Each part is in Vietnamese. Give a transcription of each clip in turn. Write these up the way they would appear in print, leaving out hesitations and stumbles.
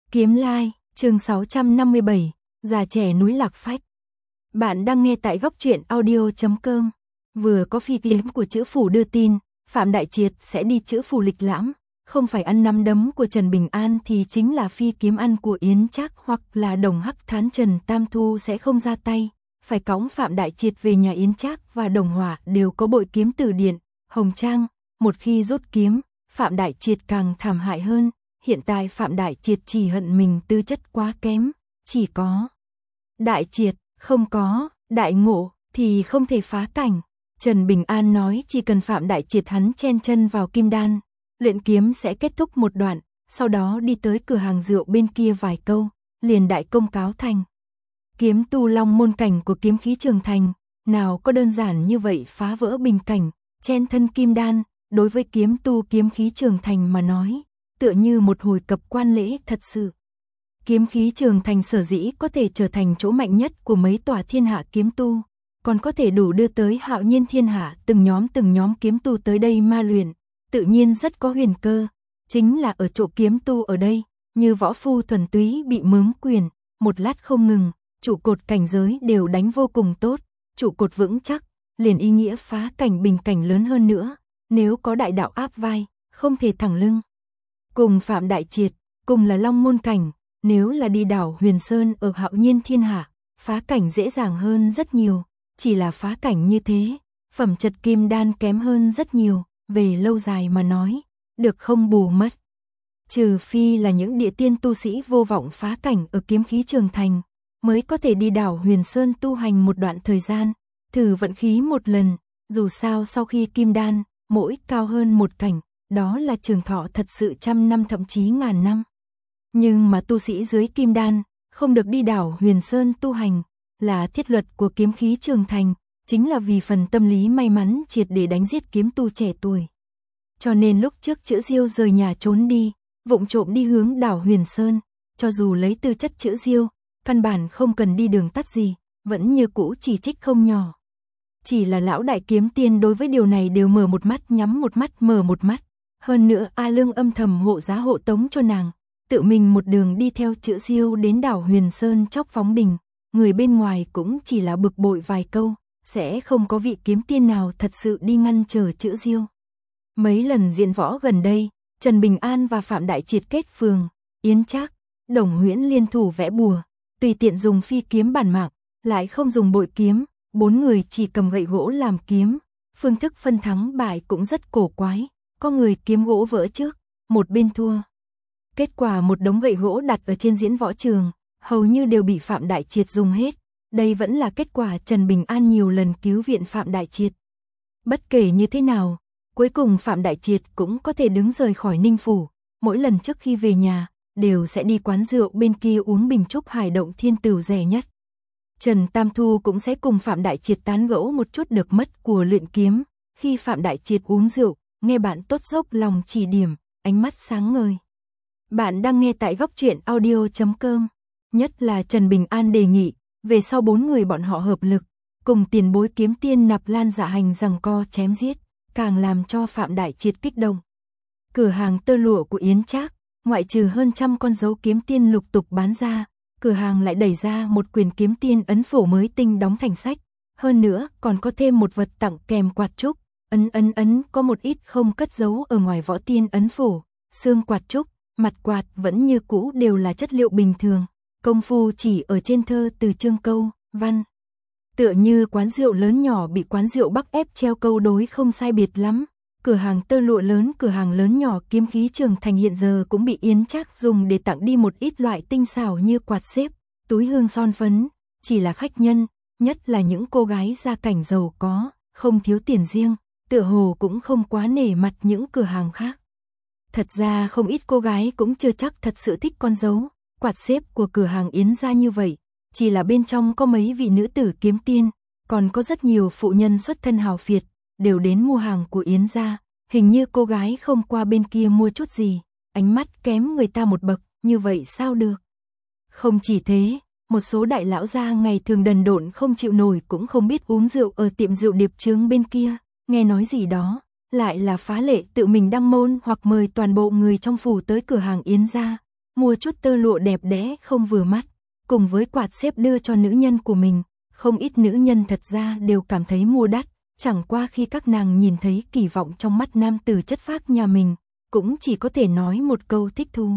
Kiếm Lai, chương 657, già trẻ núi Lạc Phách. Bạn đang nghe tại góc truyện audio.com. Vừa có phi kiếm của Chữ Phủ đưa tin, Phạm Đại Triệt sẽ đi Chữ Phủ lịch lãm, không phải ăn nắm đấm của Trần Bình An thì chính là phi kiếm ăn của Yến Trác hoặc là Đồng Hắc Thán Trần Tam Thu sẽ không ra tay, phải cõng Phạm Đại Triệt về nhà Yến Trác và Đồng Hỏa đều có bội kiếm từ điện, Hồng Trang, một khi rút kiếm, Phạm Đại Triệt càng thảm hại hơn. Hiện tại Phạm Đại Triệt chỉ hận mình tư chất quá kém, chỉ có Đại Triệt, không có Đại Ngộ thì không thể phá cảnh. Trần Bình An nói chỉ cần Phạm Đại Triệt hắn chen chân vào kim đan, luyện kiếm sẽ kết thúc một đoạn, sau đó đi tới cửa hàng rượu bên kia vài câu, liền đại công cáo thành. Kiếm tu long môn cảnh của kiếm khí trường thành, nào có đơn giản như vậy phá vỡ bình cảnh, chen thân kim đan, đối với kiếm tu kiếm khí trường thành mà nói, tựa như một hồi cập quan lễ thật sự. Kiếm khí trường thành sở dĩ có thể trở thành chỗ mạnh nhất của mấy tòa thiên hạ kiếm tu, còn có thể đủ đưa tới hạo nhiên thiên hạ từng nhóm kiếm tu tới đây ma luyện, tự nhiên rất có huyền cơ, chính là ở chỗ kiếm tu ở đây, như võ phu thuần túy bị mớm quyền, một lát không ngừng, trụ cột cảnh giới đều đánh vô cùng tốt, trụ cột vững chắc, liền ý nghĩa phá cảnh bình cảnh lớn hơn nữa, nếu có đại đạo áp vai, không thể thẳng lưng. Cùng Phạm Đại Triệt, cùng là long môn cảnh, nếu là đi đảo Huyền Sơn ở hạo nhiên thiên hạ, phá cảnh dễ dàng hơn rất nhiều, chỉ là phá cảnh như thế, phẩm chất kim đan kém hơn rất nhiều, về lâu dài mà nói, được không bù mất. Trừ phi là những địa tiên tu sĩ vô vọng phá cảnh ở kiếm khí trường thành, mới có thể đi đảo Huyền Sơn tu hành một đoạn thời gian, thử vận khí một lần, dù sao sau khi kim đan, mỗi cao hơn một cảnh, đó là trường thọ thật sự trăm năm thậm chí ngàn năm. Nhưng mà tu sĩ dưới kim đan, không được đi đảo Huyền Sơn tu hành, là thiết luật của kiếm khí trường thành, chính là vì phần tâm lý may mắn triệt để đánh giết kiếm tu trẻ tuổi. Cho nên lúc trước Chữ Diêu rời nhà trốn đi, vụng trộm đi hướng đảo Huyền Sơn, cho dù lấy tư chất Chữ Diêu, căn bản không cần đi đường tắt gì, vẫn như cũ chỉ trích không nhỏ. Chỉ là lão đại kiếm tiên đối với điều này đều mở một mắt nhắm một mắt mở một mắt. Hơn nữa A Lương âm thầm hộ giá hộ tống cho nàng, tự mình một đường đi theo Chữ Diêu đến đảo Huyền Sơn chóc phóng đình, người bên ngoài cũng chỉ là bực bội vài câu, sẽ không có vị kiếm tiên nào thật sự đi ngăn trở Chữ Diêu. Mấy lần diễn võ gần đây, Trần Bình An và Phạm Đại Triệt kết phường, Yến Trác, Đồng Huyễn liên thủ vẽ bùa, tùy tiện dùng phi kiếm bản mạng, lại không dùng bội kiếm, bốn người chỉ cầm gậy gỗ làm kiếm, phương thức phân thắng bại cũng rất cổ quái. Có người kiếm gỗ vỡ trước, một bên thua. Kết quả một đống gậy gỗ đặt ở trên diễn võ trường, hầu như đều bị Phạm Đại Triệt dùng hết. Đây vẫn là kết quả Trần Bình An nhiều lần cứu viện Phạm Đại Triệt. Bất kể như thế nào, cuối cùng Phạm Đại Triệt cũng có thể đứng rời khỏi Ninh Phủ. Mỗi lần trước khi về nhà, đều sẽ đi quán rượu bên kia uống bình trúc Hải Động Thiên Tửu rẻ nhất. Trần Tam Thu cũng sẽ cùng Phạm Đại Triệt tán gẫu một chút được mất của luyện kiếm. Khi Phạm Đại Triệt uống rượu, nghe bạn tốt dốc lòng chỉ điểm, ánh mắt sáng ngời. Bạn đang nghe tại góc truyện audio.com. Nhất là Trần Bình An đề nghị, về sau bốn người bọn họ hợp lực, cùng tiền bối kiếm tiên Nạp Lan Dạ Hành giằng co chém giết, càng làm cho Phạm Đại Triệt kích động. Cửa hàng tơ lụa của Yến Trác, ngoại trừ hơn 100 con dấu kiếm tiên lục tục bán ra, cửa hàng lại đẩy ra một quyển kiếm tiên ấn phổ mới tinh đóng thành sách. Hơn nữa còn có thêm một vật tặng kèm quạt trúc. Ấn có một ít không cất giấu ở ngoài võ tiên ấn phổ, xương quạt trúc, mặt quạt vẫn như cũ đều là chất liệu bình thường, công phu chỉ ở trên thơ từ chương câu, văn. Tựa như quán rượu lớn nhỏ bị quán rượu Bắc ép treo câu đối không sai biệt lắm, cửa hàng tơ lụa lớn cửa hàng lớn nhỏ kiếm khí trường thành hiện giờ cũng bị Yến Trác dùng để tặng đi một ít loại tinh xảo như quạt xếp, túi hương son phấn, chỉ là khách nhân, nhất là những cô gái gia cảnh giàu có, không thiếu tiền riêng. Tựa hồ cũng không quá nể mặt những cửa hàng khác. Thật ra không ít cô gái cũng chưa chắc thật sự thích con dấu, quạt xếp của cửa hàng Yến gia như vậy, chỉ là bên trong có mấy vị nữ tử kiếm tiên, còn có rất nhiều phụ nhân xuất thân hào phiệt, đều đến mua hàng của Yến gia, hình như cô gái không qua bên kia mua chút gì, ánh mắt kém người ta một bậc, như vậy sao được. Không chỉ thế, một số đại lão gia ngày thường đần độn không chịu nổi cũng không biết uống rượu ở tiệm rượu Điệp Trướng bên kia. Nghe nói gì đó, lại là phá lệ tự mình đăng môn hoặc mời toàn bộ người trong phủ tới cửa hàng Yến gia, mua chút tơ lụa đẹp đẽ không vừa mắt, cùng với quạt xếp đưa cho nữ nhân của mình. Không ít nữ nhân thật ra đều cảm thấy mua đắt, chẳng qua khi các nàng nhìn thấy kỳ vọng trong mắt nam tử chất phác nhà mình, cũng chỉ có thể nói một câu thích thú.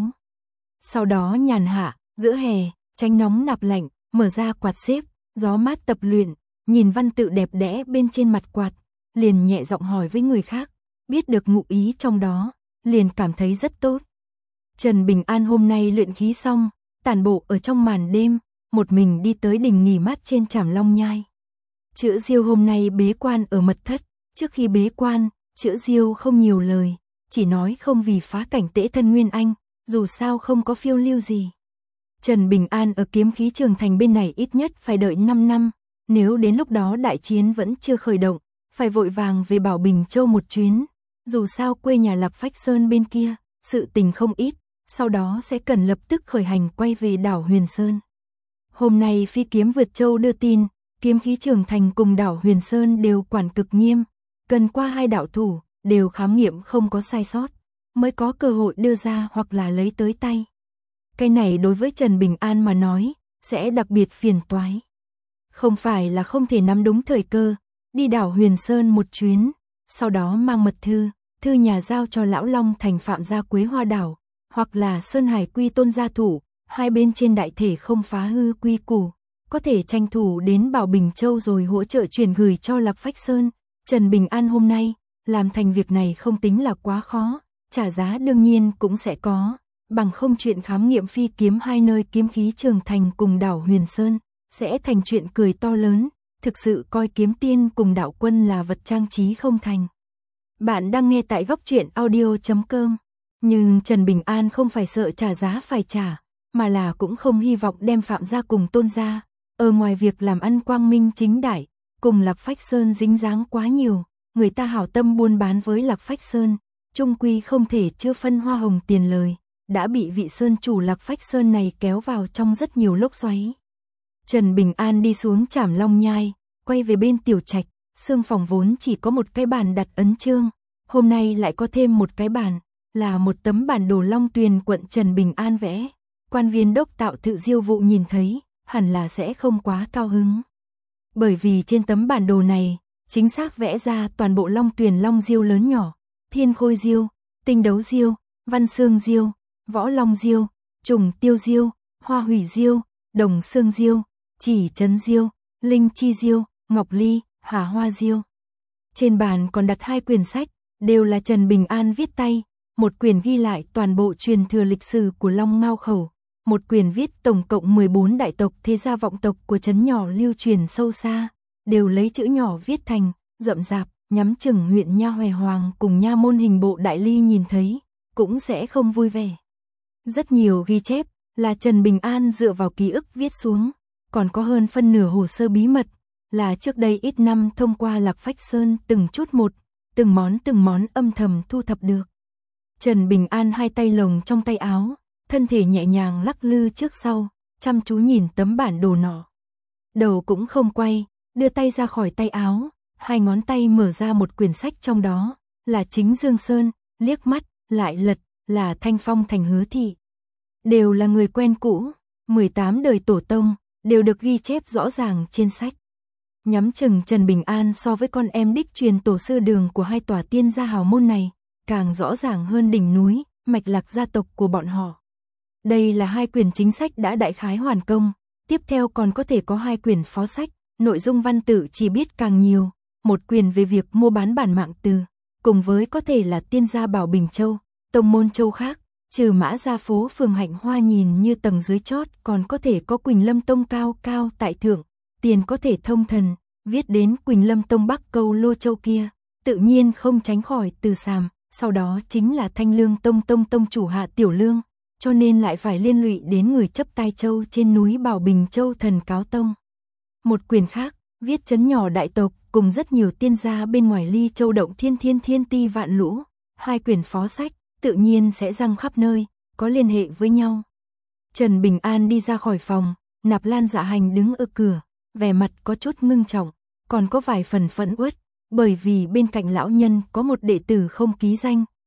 Sau đó nhàn hạ, giữa hè, tránh nóng nạp lạnh, mở ra quạt xếp, gió mát tập luyện, nhìn văn tự đẹp đẽ bên trên mặt quạt, liền nhẹ giọng hỏi với người khác, biết được ngụ ý trong đó, liền cảm thấy rất tốt. Trần Bình An hôm nay luyện khí xong, tản bộ ở trong màn đêm, một mình đi tới đình nghỉ mát trên Trảm Long Nhai. Chữ Diêu hôm nay bế quan ở mật thất, trước khi bế quan, Chữ Diêu không nhiều lời, chỉ nói không vì phá cảnh tễ thân Nguyên Anh, dù sao không có phiêu lưu gì. Trần Bình An ở kiếm khí trường thành bên này ít nhất phải đợi 5 năm, nếu đến lúc đó đại chiến vẫn chưa khởi động, phải vội vàng về Bảo Bình Châu một chuyến, dù sao quê nhà Lạc Phách Sơn bên kia, sự tình không ít, sau đó sẽ cần lập tức khởi hành quay về đảo Huyền Sơn. Hôm nay phi kiếm vượt châu đưa tin, kiếm khí trường thành cùng đảo Huyền Sơn đều quản cực nghiêm, cần qua 2 đạo thủ, đều khám nghiệm không có sai sót, mới có cơ hội đưa ra hoặc là lấy tới tay. Cái này đối với Trần Bình An mà nói, sẽ đặc biệt phiền toái. Không phải là không thể nắm đúng thời cơ, đi đảo Huyền Sơn một chuyến, sau đó mang mật thư nhà giao cho Lão Long Thành Phạm gia Quế Hoa đảo, hoặc là Sơn Hải Quy Tôn gia thủ, hai bên trên đại thể không phá hư quy củ, có thể tranh thủ đến Bảo Bình Châu rồi hỗ trợ chuyển gửi cho Lạc Phách Sơn. Trần Bình An hôm nay, làm thành việc này không tính là quá khó, trả giá đương nhiên cũng sẽ có, bằng không chuyện khám nghiệm phi kiếm hai nơi kiếm khí trường thành cùng đảo Huyền Sơn, sẽ thành chuyện cười to lớn, thực sự coi kiếm tiên cùng đạo quân là vật trang trí không thành. Bạn đang nghe tại góc truyện audio.com, nhưng Trần Bình An không phải sợ trả giá phải trả, mà là cũng không hy vọng đem Phạm gia cùng Tôn gia, ở ngoài việc làm ăn quang minh chính đại, cùng Lạc Phách Sơn dính dáng quá nhiều, người ta hảo tâm buôn bán với Lạc Phách Sơn, chung quy không thể chưa phân hoa hồng tiền lời, đã bị vị sơn chủ Lạc Phách Sơn này kéo vào trong rất nhiều lốc xoáy. Trần Bình An đi xuống Trảm Long Nhai, quay về bên tiểu trạch, xương phòng vốn chỉ có một cái bàn đặt ấn chương, hôm nay lại có thêm một cái bàn, là một tấm bản đồ Long Tuyền quận Trần Bình An vẽ. Quan viên đốc tạo Tự Diêu Vụ nhìn thấy, hẳn là sẽ không quá cao hứng. Bởi vì trên tấm bản đồ này, chính xác vẽ ra toàn bộ Long Tuyền Long Diêu lớn nhỏ, Thiên Khôi Diêu, Tinh Đấu Diêu, Văn Xương Diêu, Võ Long Diêu, Trùng Tiêu Diêu, Hoa Hủy Diêu, Đồng Xương Diêu, Chỉ Trấn Diêu, Linh Chi Diêu, Ngọc Ly, Hà Hoa Diêu. Trên bàn còn đặt 2 quyển sách, đều là Trần Bình An viết tay, một quyển ghi lại toàn bộ truyền thừa lịch sử của Long Mao Khẩu, một quyển viết tổng cộng 14 đại tộc thế gia vọng tộc của trấn nhỏ lưu truyền sâu xa, đều lấy chữ nhỏ viết thành, rậm rạp, nhắm chừng huyện Nha Hòe Hoàng cùng Nha Môn Hình Bộ Đại Ly nhìn thấy, cũng sẽ không vui vẻ. Rất nhiều ghi chép là Trần Bình An dựa vào ký ức viết xuống, còn có hơn phân nửa hồ sơ bí mật, là trước đây ít năm thông qua Lạc Phách Sơn từng chút một, từng món âm thầm thu thập được. Trần Bình An hai tay lồng trong tay áo, thân thể nhẹ nhàng lắc lư trước sau, chăm chú nhìn tấm bản đồ nọ. Đầu cũng không quay, đưa tay ra khỏi tay áo, 2 ngón tay mở ra một quyển sách trong đó, là Chính Dương Sơn, liếc mắt, lại lật, là Thanh Phong Thành Hứa Thị. Đều là người quen cũ, 18 đời tổ tông, đều được ghi chép rõ ràng trên sách. Nhắm chừng Trần Bình An so với con em đích truyền tổ sư đường của 2 tòa tiên gia hào môn này, càng rõ ràng hơn đỉnh núi, mạch lạc gia tộc của bọn họ. Đây là 2 quyển chính sách đã đại khái hoàn công, tiếp theo còn có thể có 2 quyển phó sách, nội dung văn tự chỉ biết càng nhiều, một quyển về việc mua bán bản mạng từ, cùng với có thể là tiên gia Bảo Bình Châu, tông môn châu khác, trừ Mã Gia phố phường Hạnh Hoa nhìn như tầng dưới chót, còn có thể có Quỳnh Lâm Tông cao cao tại thượng, tiền có thể thông thần, viết đến Quỳnh Lâm Tông Bắc Câu Lô Châu kia, tự nhiên không tránh khỏi Từ Sàm, sau đó chính là Thanh Lương Tông chủ Hạ Tiểu Lương, cho nên lại phải liên lụy đến người chấp tai châu trên núi Bảo Bình Châu Thần Cáo Tông. Một quyển khác, viết trấn nhỏ đại tộc cùng rất nhiều tiên gia bên ngoài Ly Châu động thiên ti vạn lũ, 2 quyển phó sách, tự nhiên sẽ răng khắp nơi, có liên hệ với nhau. Trần Bình An đi ra khỏi phòng, Nạp Lan Dạ Hành đứng ở cửa, vẻ mặt có chút ngưng trọng, còn có vài phần phẫn uất, bởi vì bên cạnh lão nhân có một đệ tử không ký danh,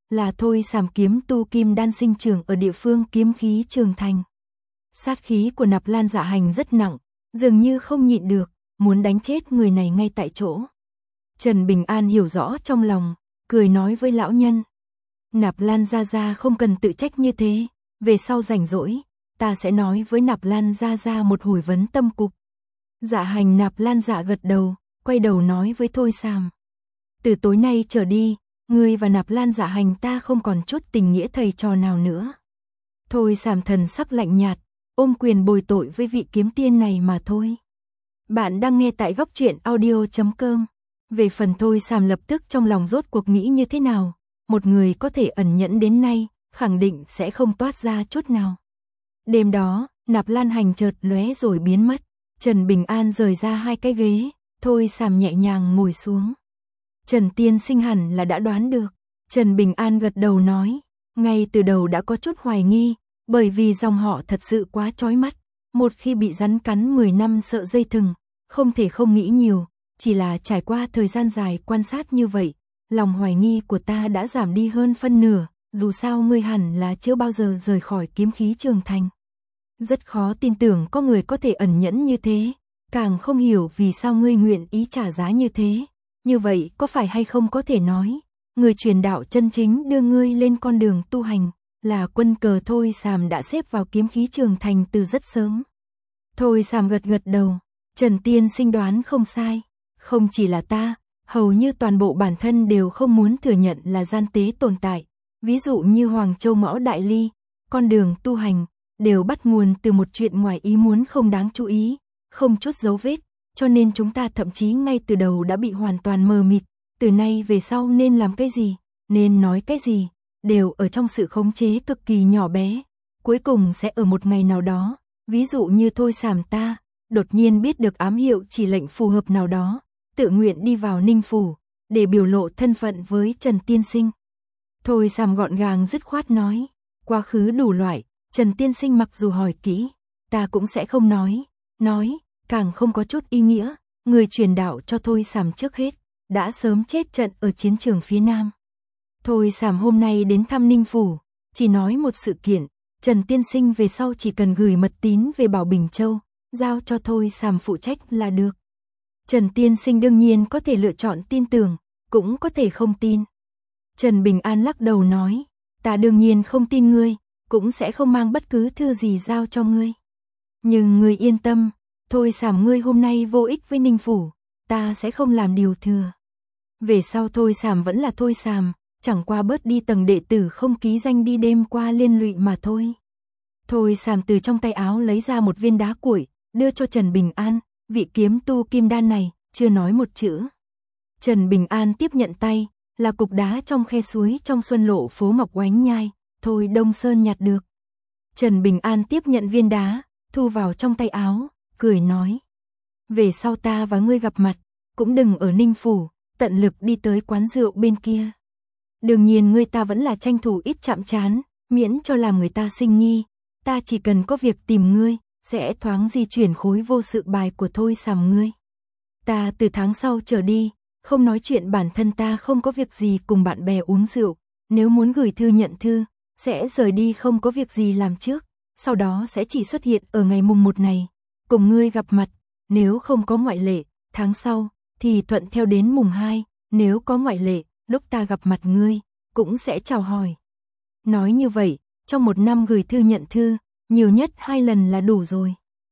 là Thôi Sàm kiếm tu kim đan sinh trưởng ở địa phương kiếm khí Trường Thành. Sát khí của Nạp Lan Dạ Hành rất nặng, dường như không nhịn được, muốn đánh chết người này ngay tại chỗ. Trần Bình An hiểu rõ trong lòng, cười nói với lão nhân. Nạp Lan Gia Gia không cần tự trách như thế, về sau rảnh rỗi, ta sẽ nói với Nạp Lan Gia Gia một hồi vấn tâm cục. Dạ Hành Nạp Lan Dạ gật đầu, quay đầu nói với Thôi Sàm. Từ tối nay trở đi, ngươi và Nạp Lan Dạ Hành ta không còn chút tình nghĩa thầy trò nào nữa. Thôi Sàm thần sắc lạnh nhạt, ôm quyền bồi tội với vị kiếm tiên này mà thôi. Bạn đang nghe tại góc truyện audio.com. Về phần Thôi Sàm lập tức trong lòng rốt cuộc nghĩ như thế nào, một người có thể ẩn nhẫn đến nay, khẳng định sẽ không toát ra chút nào. Đêm đó, Nạp Lan Hành chợt lóe rồi biến mất, Trần Bình An rời ra hai cái ghế, Thôi Sàm nhẹ nhàng ngồi xuống. Trần tiên sinh hẳn là đã đoán được. Trần Bình An gật đầu nói, ngay từ đầu đã có chút hoài nghi, bởi vì dòng họ thật sự quá chói mắt, một khi bị rắn cắn 10 năm sợ dây thừng, không thể không nghĩ nhiều, chỉ là trải qua thời gian dài quan sát như vậy, lòng hoài nghi của ta đã giảm đi hơn phân nửa, dù sao ngươi hẳn là chưa bao giờ rời khỏi kiếm khí Trường Thành. Rất khó tin tưởng có người có thể ẩn nhẫn như thế, càng không hiểu vì sao ngươi nguyện ý trả giá như thế. Như vậy có phải hay không có thể nói, người truyền đạo chân chính đưa ngươi lên con đường tu hành, là quân cờ Thôi Sàm đã xếp vào kiếm khí Trường Thành từ rất sớm. Thôi Sàm gật gật đầu, Trần tiên sinh đoán không sai, không chỉ là ta, hầu như toàn bộ bản thân đều không muốn thừa nhận là gian tế tồn tại, ví dụ như Hoàng Châu Mõ Đại Ly, con đường tu hành, đều bắt nguồn từ một chuyện ngoài ý muốn không đáng chú ý, không chút dấu vết, cho nên chúng ta thậm chí ngay từ đầu đã bị hoàn toàn mờ mịt, từ nay về sau nên làm cái gì, nên nói cái gì, đều ở trong sự khống chế cực kỳ nhỏ bé, cuối cùng sẽ ở một ngày nào đó, ví dụ như Thôi Sàm ta, đột nhiên biết được ám hiệu chỉ lệnh phù hợp nào đó, tự nguyện đi vào Ninh Phủ, để biểu lộ thân phận với Trần tiên sinh. Thôi Sàm gọn gàng dứt khoát nói, quá khứ đủ loại, Trần tiên sinh mặc dù hỏi kỹ, ta cũng sẽ không nói, càng không có chút ý nghĩa, người truyền đạo cho Thôi Sàm trước hết, đã sớm chết trận ở chiến trường phía Nam. Thôi Sàm hôm nay đến thăm Ninh Phủ, chỉ nói một sự kiện, Trần tiên sinh về sau chỉ cần gửi mật tín về Bảo Bình Châu, giao cho Thôi Sàm phụ trách là được. Trần tiên sinh đương nhiên có thể lựa chọn tin tưởng, cũng có thể không tin. Trần Bình An lắc đầu nói, ta đương nhiên không tin ngươi, cũng sẽ không mang bất cứ thư gì giao cho ngươi. Nhưng ngươi yên tâm, Thôi Sàm ngươi hôm nay vô ích với Ninh Phủ, ta sẽ không làm điều thừa. Về sau Thôi Sàm vẫn là Thôi Sàm, chẳng qua bớt đi tầng đệ tử không ký danh đi đêm qua liên lụy mà thôi. Thôi Sàm từ trong tay áo lấy ra một viên đá cuội, đưa cho Trần Bình An, vị kiếm tu kim đan này, chưa nói một chữ. Trần Bình An tiếp nhận tay, là cục đá trong khe suối trong Xuân Lộ phố Ngọc Oánh Nhai, Thôi Đông Sơn nhặt được. Trần Bình An tiếp nhận viên đá, thu vào trong tay áo, cười nói. Về sau ta và ngươi gặp mặt, cũng đừng ở Ninh Phủ, tận lực đi tới quán rượu bên kia. Đương nhiên ngươi ta vẫn là tranh thủ ít chạm trán, miễn cho làm người ta sinh nghi, ta chỉ cần có việc tìm ngươi, sẽ thoáng di chuyển khối vô sự bài của Thôi Sàm ngươi. Ta từ tháng sau trở đi, không nói chuyện bản thân ta không có việc gì cùng bạn bè uống rượu, nếu muốn gửi thư nhận thư, sẽ rời đi không có việc gì làm trước, sau đó sẽ chỉ xuất hiện ở ngày mùng 1 này, cùng ngươi gặp mặt, nếu không có ngoại lệ, tháng sau, thì thuận theo đến mùng 2, nếu có ngoại lệ, lúc ta gặp mặt ngươi, cũng sẽ chào hỏi. Nói như vậy, trong một năm gửi thư nhận thư, nhiều nhất 2 lần là đủ rồi.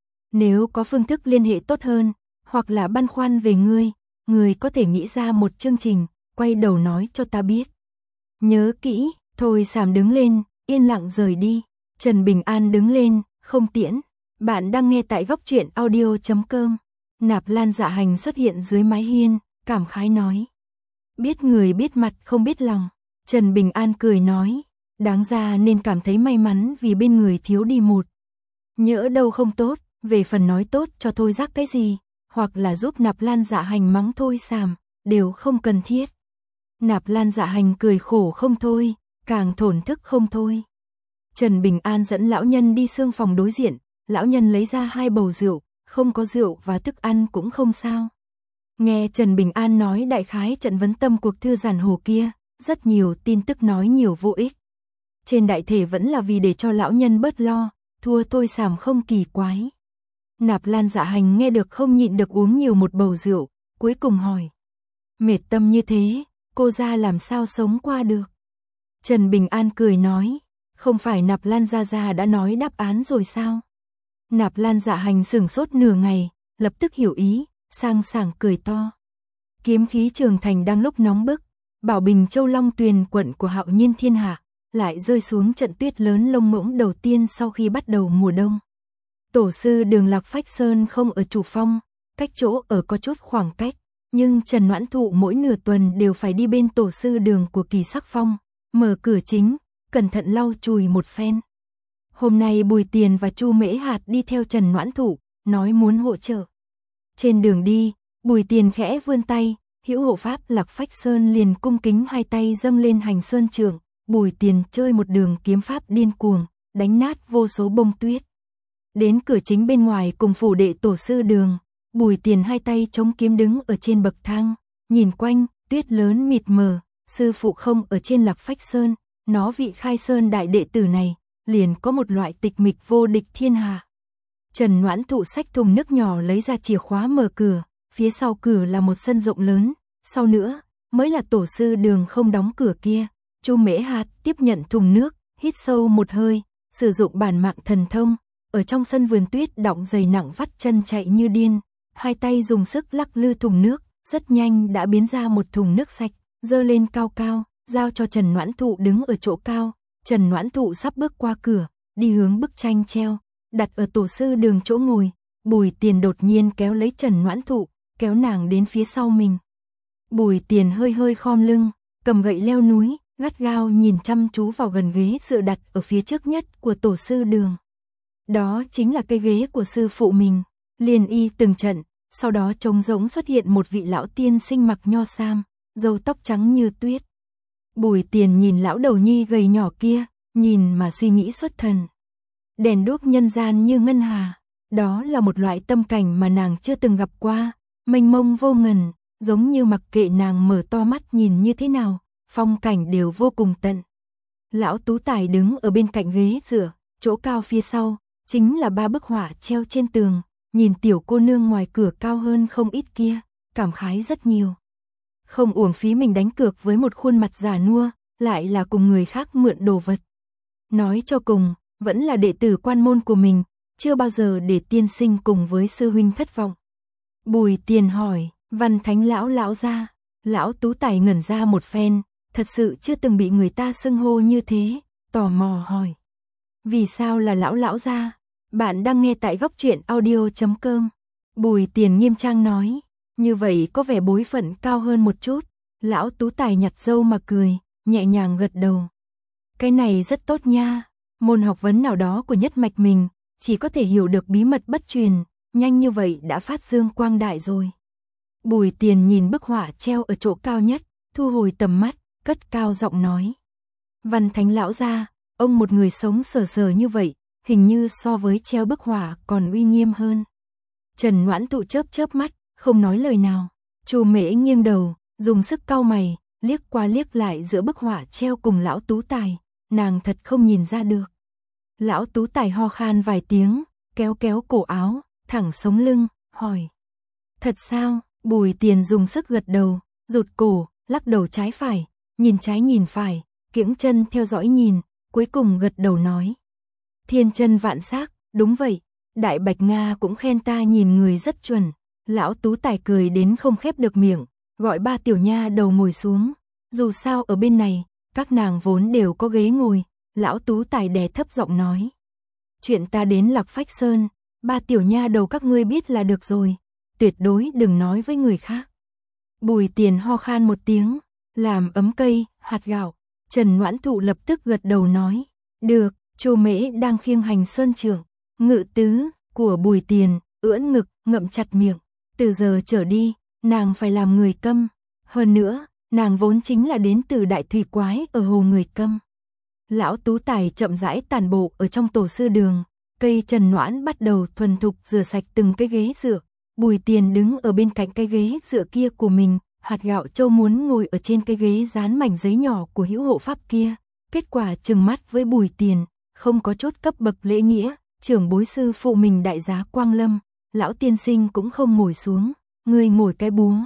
Nếu có phương thức liên hệ tốt hơn, hoặc là băn khoăn về ngươi có thể nghĩ ra một chương trình, quay đầu nói cho ta biết. Nhớ kỹ, Thôi Sàm đứng lên, yên lặng rời đi. Trần Bình An đứng lên, không tiễn. Bạn đang nghe tại góc truyện audio.com. Nạp Lan Dạ Hành xuất hiện dưới mái hiên, cảm khái nói. Biết người biết mặt không biết lòng. Trần Bình An cười nói, đáng ra nên cảm thấy may mắn vì bên người thiếu đi một. Nhỡ đâu không tốt, về phần nói tốt cho Thôi Giác cái gì, hoặc là giúp Nạp Lan Dạ Hành mắng Thôi Sàm, đều không cần thiết. Nạp Lan Dạ Hành cười khổ không thôi, càng thổn thức không thôi. Trần Bình An dẫn lão nhân đi xương phòng đối diện, lão nhân lấy ra 2 bầu rượu, không có rượu và thức ăn cũng không sao. Nghe Trần Bình An nói đại khái trận vấn tâm cuộc thư giản hồ kia, rất nhiều tin tức nói nhiều vô ích. Trên đại thể vẫn là vì để cho lão nhân bớt lo, thua tôi xàm không kỳ quái. Nạp Lan Dạ Hành nghe được không nhịn được uống nhiều một bầu rượu, cuối cùng hỏi. Mệt tâm như thế, cô ra làm sao sống qua được? Trần Bình An cười nói, không phải Nạp Lan Gia Gia đã nói đáp án rồi sao? Nạp Lan Dạ Hành sửng sốt nửa ngày, lập tức hiểu ý, sang sảng cười to. Kiếm khí Trường Thành đang lúc nóng bức, Bảo Bình Châu Long Tuyền quận của Hạo Nhiên Thiên Hạ lại rơi xuống trận tuyết lớn lông ngỗng đầu tiên sau khi bắt đầu mùa đông. Tổ sư Đường Lạc Phách Sơn không ở chủ phong, cách chỗ ở có chút khoảng cách, nhưng Trần Noãn Thụ mỗi nửa tuần đều phải đi bên tổ sư Đường của Kỳ Sắc Phong, mở cửa chính, cẩn thận lau chùi một phen. Hôm nay Bùi Tiền và Chu Mễ Hạt đi theo Trần Noãn Thụ, nói muốn hỗ trợ. Trên đường đi, Bùi Tiền khẽ vươn tay, hữu hộ pháp Lạc Phách Sơn liền cung kính hai tay dâng lên hành sơn trượng. Bùi Tiền chơi một đường kiếm pháp điên cuồng, đánh nát vô số bông tuyết. Đến cửa chính bên ngoài cùng phủ đệ tổ sư Đường, Bùi Tiền hai tay chống kiếm đứng ở trên bậc thang, nhìn quanh, tuyết lớn mịt mờ, sư phụ không ở trên Lạc Phách Sơn, nó vị Khai Sơn đại đệ tử này, liền có một loại tịch mịch vô địch thiên hạ. Trần Noãn Thụ xách thùng nước nhỏ lấy ra chìa khóa mở cửa, phía sau cửa là một sân rộng lớn, sau nữa mới là tổ sư Đường không đóng cửa kia. Chu Mễ Hạt tiếp nhận thùng nước, hít sâu một hơi, sử dụng bản mạng thần thông, ở trong sân vườn tuyết đọng dày nặng vắt chân chạy như điên, hai tay dùng sức lắc lư thùng nước, rất nhanh đã biến ra một thùng nước sạch, dơ lên cao cao, giao cho Trần Noãn Thụ đứng ở chỗ cao. Trần Noãn Thụ sắp bước qua cửa, đi hướng bức tranh treo, đặt ở tổ sư Đường chỗ ngồi. Bùi Tiền đột nhiên kéo lấy Trần Noãn Thụ, kéo nàng đến phía sau mình. Bùi Tiền hơi hơi khom lưng, cầm gậy leo núi, gắt gao nhìn chăm chú vào gần ghế dựa đặt ở phía trước nhất của tổ sư Đường. Đó chính là cây ghế của sư phụ mình, liền y từng trận, sau đó trống rỗng xuất hiện một vị lão tiên sinh mặc nho sam, râu tóc trắng như tuyết. Bùi Tiền nhìn lão đầu nhi gầy nhỏ kia, nhìn mà suy nghĩ xuất thần. Đèn đuốc nhân gian như ngân hà, đó là một loại tâm cảnh mà nàng chưa từng gặp qua, mênh mông vô ngần, giống như mặc kệ nàng mở to mắt nhìn như thế nào, phong cảnh đều vô cùng tận. Lão Tú Tài đứng ở bên cạnh ghế dựa, chỗ cao phía sau, chính là 3 bức họa treo trên tường, nhìn tiểu cô nương ngoài cửa cao hơn không ít kia, cảm khái rất nhiều. Không uổng phí mình đánh cược với một khuôn mặt già nua, lại là cùng người khác mượn đồ vật. Nói cho cùng, vẫn là đệ tử quan môn của mình, chưa bao giờ để tiên sinh cùng với sư huynh thất vọng. Bùi Tiền hỏi, Văn Thánh lão gia, lão Tú Tài ngẩn ra một phen, thật sự chưa từng bị người ta xưng hô như thế, tò mò hỏi. Vì sao là lão gia? Bạn đang nghe tại góc truyện audio.com. Bùi Tiền nghiêm trang nói, như vậy có vẻ bối phận cao hơn một chút. Lão Tú Tài nhặt râu mà cười, nhẹ nhàng gật đầu. Cái này rất tốt nha, môn học vấn nào đó của nhất mạch mình, chỉ có thể hiểu được bí mật bất truyền, nhanh như vậy đã phát dương quang đại rồi. Bùi Tiền nhìn bức họa treo ở chỗ cao nhất, thu hồi tầm mắt, cất cao giọng nói. Văn Thánh lão gia, ông một người sống sờ sờ như vậy, hình như so với treo bức họa còn uy nghiêm hơn. Trần Noãn Thụ chớp chớp mắt, không nói lời nào. Chu Mễ nghiêng đầu, dùng sức cau mày, liếc qua liếc lại giữa bức họa treo cùng lão Tú Tài, nàng thật không nhìn ra được. Lão Tú Tài ho khan vài tiếng, kéo kéo cổ áo, thẳng sống lưng, hỏi. Thật sao? Bùi Tiền dùng sức gật đầu, rụt cổ, lắc đầu trái phải, nhìn trái nhìn phải, kiễng chân theo dõi nhìn, cuối cùng gật đầu nói. Thiên chân vạn sắc, đúng vậy, Đại Bạch Nga cũng khen ta nhìn người rất chuẩn. Lão Tú Tài cười đến không khép được miệng, gọi 3 tiểu nha đầu ngồi xuống. Dù sao ở bên này, các nàng vốn đều có ghế ngồi. Lão Tú Tài đè thấp giọng nói. Chuyện ta đến Lạc Phách Sơn, 3 tiểu nha đầu các ngươi biết là được rồi. Tuyệt đối đừng nói với người khác. Bùi Tiền ho khan một tiếng, làm ấm cây, hạt gạo. Trần Noãn Thụ lập tức gật đầu nói. Được, Chu Mễ đang khiêng hành sơn trưởng, ngự tứ của Bùi Tiền, ưỡn ngực, ngậm chặt miệng. Từ giờ trở đi, nàng phải làm người câm. Hơn nữa, nàng vốn chính là đến từ Đại Thủy Quái ở Hồ Người Câm. Lão Tú Tài chậm rãi tản bộ ở trong tổ sư đường. Cây Trần Noãn bắt đầu thuần thục rửa sạch từng cái ghế dựa. Bùi Tiền đứng ở bên cạnh cái ghế dựa kia của mình, Hạt Gạo Châu muốn ngồi ở trên cái ghế dán mảnh giấy nhỏ của hữu hộ pháp kia, kết quả trừng mắt với Bùi Tiền, không có chốt cấp bậc lễ nghĩa, trưởng bối sư phụ mình đại giá Quang Lâm, lão tiên sinh cũng không ngồi xuống, người ngồi cái búa.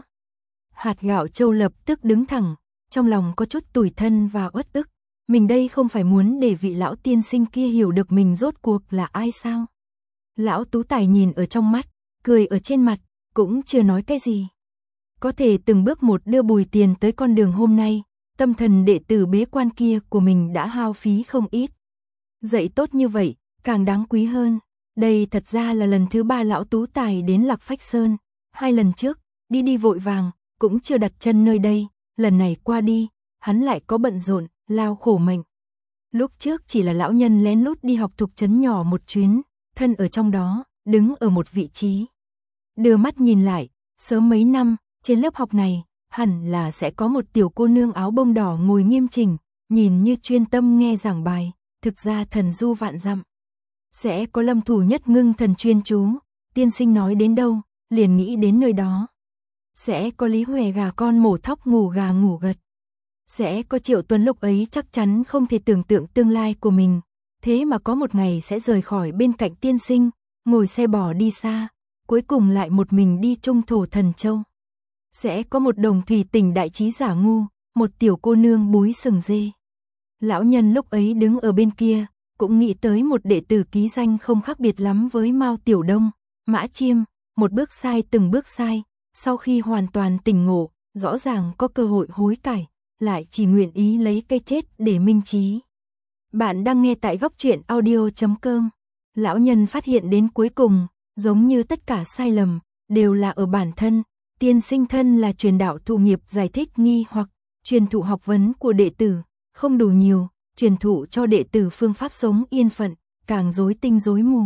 Hạt Gạo Châu lập tức đứng thẳng, trong lòng có chút tủi thân và uất ức, mình đây không phải muốn để vị lão tiên sinh kia hiểu được mình rốt cuộc là ai sao? Lão Tú Tài nhìn ở trong mắt, cười ở trên mặt, cũng chưa nói cái gì. Có thể từng bước một đưa Bùi Tiền tới con đường hôm nay, tâm thần đệ tử bế quan kia của mình đã hao phí không ít. Dạy tốt như vậy, càng đáng quý hơn. Đây thật ra là lần thứ 3 lão Tú Tài đến Lạc Phách Sơn, 2 lần trước, đi vội vàng, cũng chưa đặt chân nơi đây, lần này qua đi, hắn lại có bận rộn, lao khổ mệnh. Lúc trước chỉ là lão nhân lén lút đi học thuộc trấn nhỏ một chuyến, thân ở trong đó, đứng ở một vị trí. Đưa mắt nhìn lại, sớm mấy năm, trên lớp học này, hẳn là sẽ có một tiểu cô nương áo bông đỏ ngồi nghiêm chỉnh, nhìn như chuyên tâm nghe giảng bài, thực ra thần du vạn dặm. Sẽ có Lâm Thủ Nhất ngưng thần chuyên chú, tiên sinh nói đến đâu, liền nghĩ đến nơi đó. Sẽ có Lý Huệ gà con mổ thóc ngủ gà ngủ gật. Sẽ có Triệu Tuấn lúc ấy chắc chắn không thể tưởng tượng tương lai của mình, thế mà có một ngày sẽ rời khỏi bên cạnh tiên sinh, ngồi xe bò đi xa, cuối cùng lại một mình đi Trung Thổ Thần Châu. Sẽ có một đồng thủy tỉnh đại trí giả ngu, một tiểu cô nương búi sừng dê. Lão nhân lúc ấy đứng ở bên kia, cũng nghĩ tới một đệ tử ký danh không khác biệt lắm với Mao Tiểu Đông, Mã Chiêm, một bước sai từng bước sai, sau khi hoàn toàn tỉnh ngộ, rõ ràng có cơ hội hối cải, lại chỉ nguyện ý lấy cái chết để minh trí. Bạn đang nghe tại góc truyện audio.com. Lão nhân phát hiện đến cuối cùng, giống như tất cả sai lầm, đều là ở bản thân, tiên sinh thân là truyền đạo thụ nghiệp giải thích nghi hoặc, truyền thụ học vấn của đệ tử, không đủ nhiều, truyền thụ cho đệ tử phương pháp sống yên phận, càng rối tinh rối mù.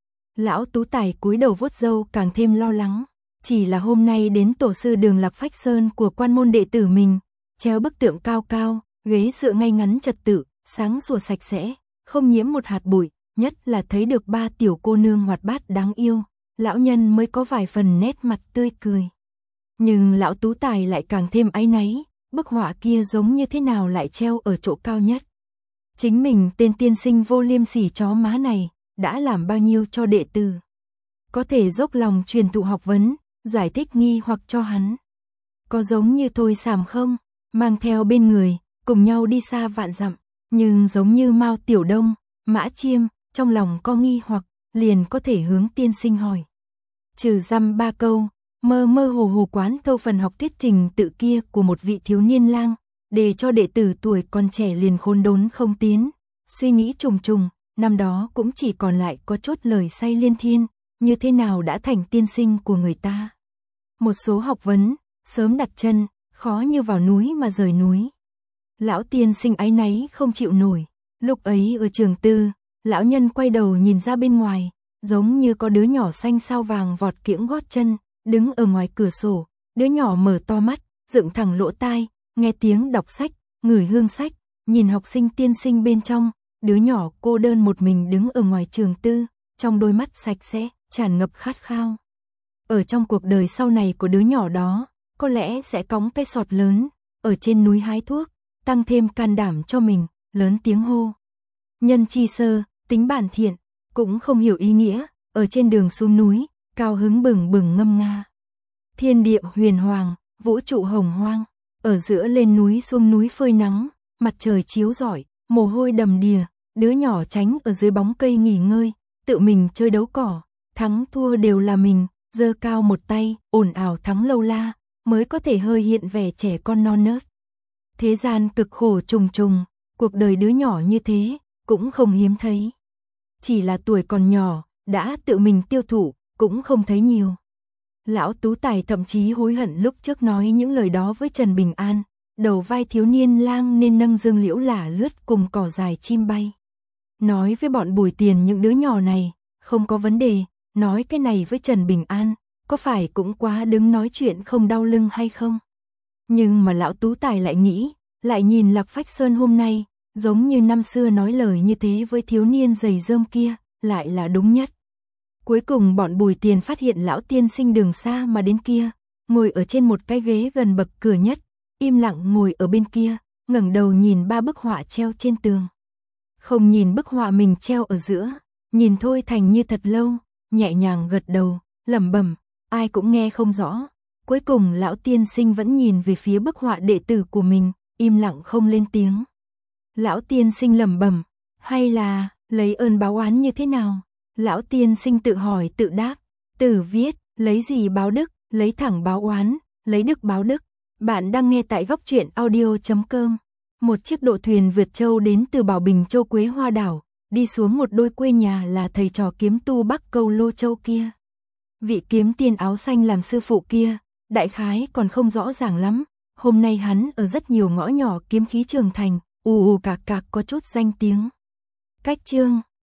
Lão Tú Tài cúi đầu vuốt râu càng thêm lo lắng, chỉ là hôm nay đến tổ sư đường Lạc Phách Sơn của quan môn đệ tử mình, treo bức tượng cao cao, ghế dựa ngay ngắn trật tự, sáng sủa sạch sẽ, không nhiễm một hạt bụi, nhất là thấy được 3 tiểu cô nương hoạt bát đáng yêu, lão nhân mới có vài phần nét mặt tươi cười. Nhưng lão Tú Tài lại càng thêm áy náy, bức họa kia giống như thế nào lại treo ở chỗ cao nhất. Chính mình tên tiên sinh vô liêm sỉ chó má này, đã làm bao nhiêu cho đệ tử. Có thể dốc lòng truyền thụ học vấn, giải thích nghi hoặc cho hắn. Có giống như Thôi Sàm không, mang theo bên người, cùng nhau đi xa vạn dặm, nhưng giống như Mao Tiểu Đông, Mã Chiêm, trong lòng có nghi hoặc, liền có thể hướng tiên sinh hỏi. Trừ dăm 3 câu, mơ mơ hồ hồ quán thâu phần học thuyết trình tự kia của một vị thiếu niên lang, để cho đệ tử tuổi còn trẻ liền khôn đốn không tiến, suy nghĩ trùng trùng, năm đó cũng chỉ còn lại có chốt lời say liên thiên, như thế nào đã thành tiên sinh của người ta. Một số học vấn, sớm đặt chân, khó như vào núi mà rời núi. Lão tiên sinh áy náy không chịu nổi, lúc ấy ở trường tư, lão nhân quay đầu nhìn ra bên ngoài, giống như có đứa nhỏ xanh sao vàng vọt kiễng gót chân, đứng ở ngoài cửa sổ, đứa nhỏ mở to mắt, dựng thẳng lỗ tai, nghe tiếng đọc sách, ngửi hương sách, nhìn học sinh tiên sinh bên trong, đứa nhỏ cô đơn một mình đứng ở ngoài trường tư, trong đôi mắt sạch sẽ, tràn ngập khát khao. Ở trong cuộc đời sau này của đứa nhỏ đó, có lẽ sẽ cõng cái sọt lớn, ở trên núi hái thuốc, tăng thêm can đảm cho mình, lớn tiếng hô. Nhân chi sơ, tính bản thiện, cũng không hiểu ý nghĩa, ở trên đường xuống núi, cao hứng bừng bừng ngâm nga. Thiên địa huyền hoàng, vũ trụ hồng hoang, ở giữa lên núi xuống núi phơi nắng, mặt trời chiếu rọi, mồ hôi đầm đìa, đứa nhỏ tránh ở dưới bóng cây nghỉ ngơi, tự mình chơi đấu cỏ, thắng thua đều là mình, giơ cao một tay, ồn ào thắng lâu la, mới có thể hơi hiện vẻ trẻ con non nớt. Thế gian cực khổ trùng trùng, cuộc đời đứa nhỏ như thế, cũng không hiếm thấy. Chỉ là tuổi còn nhỏ, đã tự mình tiêu thụ, cũng không thấy nhiều. Lão Tú Tài thậm chí hối hận lúc trước nói những lời đó với Trần Bình An, đầu vai thiếu niên lang nên nâng dương liễu lả lướt cùng cỏ dài chim bay. Nói với bọn Bùi Tiền những đứa nhỏ này, không có vấn đề, nói cái này với Trần Bình An, có phải cũng quá đứng nói chuyện không đau lưng hay không? Nhưng mà lão Tú Tài lại nghĩ, lại nhìn Lạc Phách Sơn hôm nay, giống như năm xưa nói lời như thế với thiếu niên giày rơm kia, lại là đúng nhất. Cuối cùng bọn Bùi Tiền phát hiện lão tiên sinh đường xa mà đến kia, ngồi ở trên một cái ghế gần bậc cửa nhất, im lặng ngồi ở bên kia, ngẩng đầu nhìn 3 bức họa treo trên tường. Không nhìn bức họa mình treo ở giữa, nhìn Thôi Thành Như thật lâu, nhẹ nhàng gật đầu, lẩm bẩm, ai cũng nghe không rõ. Cuối cùng lão tiên sinh vẫn nhìn về phía bức họa đệ tử của mình, im lặng không lên tiếng. Lão tiên sinh lẩm bẩm, hay là lấy ơn báo oán như thế nào? Lão tiên sinh tự hỏi tự đáp, Tử viết, lấy gì báo đức, lấy thẳng báo oán, lấy đức báo đức. Bạn đang nghe tại góc truyện audio.com. Một chiếc độ thuyền vượt châu đến từ Bảo Bình Châu Quế Hoa Đảo, đi xuống một đôi quê nhà là thầy trò kiếm tu Bắc Câu Lô Châu kia. Vị kiếm tiên áo xanh làm sư phụ kia, đại khái còn không rõ ràng lắm. Hôm nay hắn ở rất nhiều ngõ nhỏ kiếm khí trường thành, ù ù cạc cạc có chút danh tiếng. Cách chương